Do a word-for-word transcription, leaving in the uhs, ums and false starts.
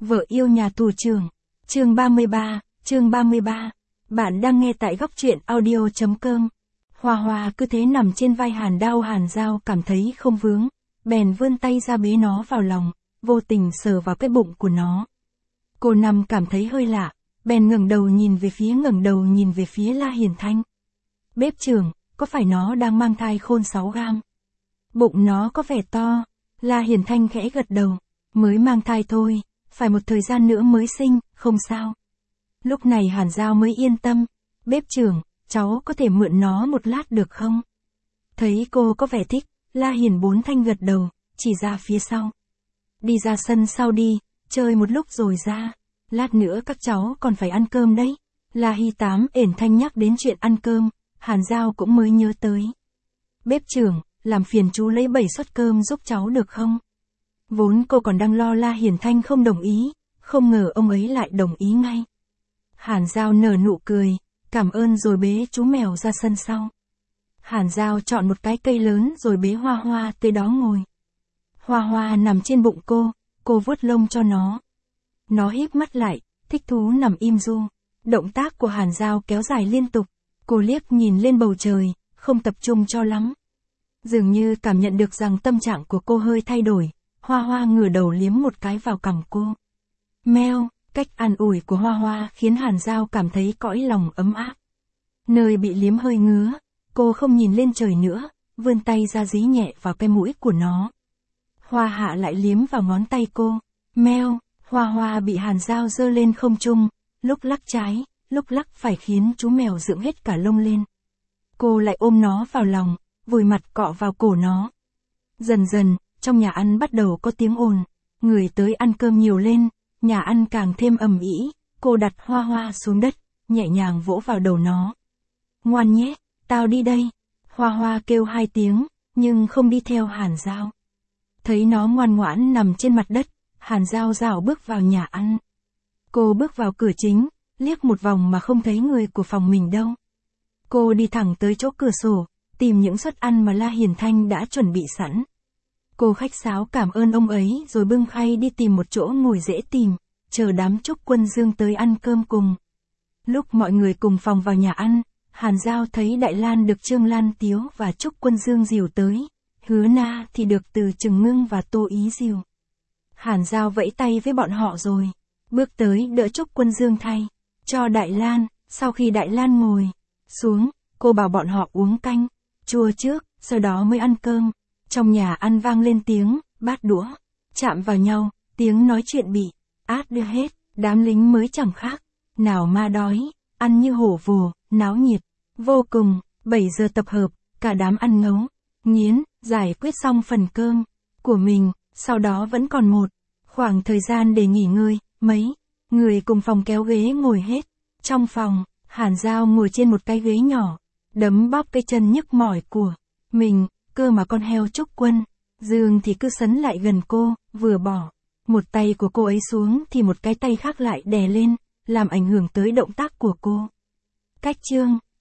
Vợ yêu nhà tù trưởng. Chương ba mươi ba, chương ba mươi ba. Bạn đang nghe tại góc truyện audio chấm com. Hoa Hoa cứ thế nằm trên vai Hàn Đao. Hàn Dao cảm thấy không vướng, bèn vươn tay ra bế nó vào lòng, vô tình sờ vào cái bụng của nó. Cô nằm cảm thấy hơi lạ, bèn ngẩng đầu nhìn về phía ngẩng đầu nhìn về phía La Hiền Thanh. Bếp trưởng, có phải nó đang mang thai khôn sáu gam? Bụng nó có vẻ to. La Hiền Thanh khẽ gật đầu. Mới mang thai thôi, phải một thời gian nữa mới sinh, không sao. Lúc này Hàn Dao mới yên tâm. Bếp trưởng, cháu có thể mượn nó một lát được không? Thấy cô có vẻ thích, La Hiền Bốn Thanh gật đầu, chỉ ra phía sau. Đi ra sân sau đi, chơi một lúc rồi ra. Lát nữa các cháu còn phải ăn cơm đấy. La Hi Tám ển thanh nhắc đến chuyện ăn cơm, Hàn Dao cũng mới nhớ tới. Bếp trưởng, làm phiền chú lấy bảy suất cơm giúp cháu được không? Vốn cô còn đang lo La Hiền Thanh không đồng ý, không ngờ ông ấy lại đồng ý ngay. Hàn Dao nở nụ cười, cảm ơn rồi bế chú mèo ra sân sau. Hàn Dao chọn một cái cây lớn rồi bế Hoa Hoa tới đó ngồi. Hoa Hoa nằm trên bụng cô, cô vuốt lông cho nó. Nó híp mắt lại, thích thú nằm im ru. Động tác của Hàn Dao kéo dài liên tục, cô liếc nhìn lên bầu trời, không tập trung cho lắm. Dường như cảm nhận được rằng tâm trạng của cô hơi thay đổi, Hoa Hoa ngửa đầu liếm một cái vào cằm cô. Meo, cách an ủi của Hoa Hoa khiến Hàn Dao cảm thấy cõi lòng ấm áp. Nơi bị liếm hơi ngứa, cô không nhìn lên trời nữa, vươn tay ra dí nhẹ vào cái mũi của nó. Hoa Hạ lại liếm vào ngón tay cô. Meo, Hoa Hoa bị Hàn Dao giơ lên không trung, lúc lắc trái, lúc lắc phải khiến chú mèo dựng hết cả lông lên. Cô lại ôm nó vào lòng, vùi mặt cọ vào cổ nó. Dần dần, trong nhà ăn bắt đầu có tiếng ồn, người tới ăn cơm nhiều lên, nhà ăn càng thêm ầm ĩ. Cô đặt Hoa Hoa xuống đất, nhẹ nhàng vỗ vào đầu nó. Ngoan nhé, tao đi đây. Hoa Hoa kêu hai tiếng, nhưng không đi theo Hàn Dao. Thấy nó ngoan ngoãn nằm trên mặt đất, Hàn Dao rảo bước vào nhà ăn. Cô bước vào cửa chính, liếc một vòng mà không thấy người của phòng mình đâu. Cô đi thẳng tới chỗ cửa sổ, tìm những suất ăn mà La Hiền Thanh đã chuẩn bị sẵn. Cô khách sáo cảm ơn ông ấy rồi bưng khay đi tìm một chỗ ngồi dễ tìm, chờ đám Trúc Quân Dương tới ăn cơm cùng. Lúc mọi người cùng phòng vào nhà ăn, Hàn Dao thấy Đại Lan được Trương Lan Tiếu và Trúc Quân Dương dìu tới, Hứa Na thì được Từ Trừng Ngưng và Tô Ý dìu. Hàn Dao vẫy tay với bọn họ rồi, bước tới đỡ Trúc Quân Dương thay, cho Đại Lan. Sau khi Đại Lan ngồi xuống, cô bảo bọn họ uống canh chua trước, sau đó mới ăn cơm. Trong nhà ăn vang lên tiếng bát đũa chạm vào nhau, tiếng nói chuyện bị át đưa hết. Đám lính mới chẳng khác nào ma đói, ăn như hổ vồ, náo nhiệt vô cùng. Bảy giờ tập hợp, cả đám ăn ngấu nghiến, giải quyết xong phần cơm của mình, sau đó vẫn còn một khoảng thời gian để nghỉ ngơi. Mấy người cùng phòng kéo ghế ngồi hết. Trong phòng, Hàn Dao ngồi trên một cái ghế nhỏ, đấm bóp cái chân nhức mỏi của mình. Cơ mà con heo Trúc Quân Dương thì cứ sấn lại gần cô, vừa bỏ một tay của cô ấy xuống thì một cái tay khác lại đè lên, làm ảnh hưởng tới động tác của cô. Cách chương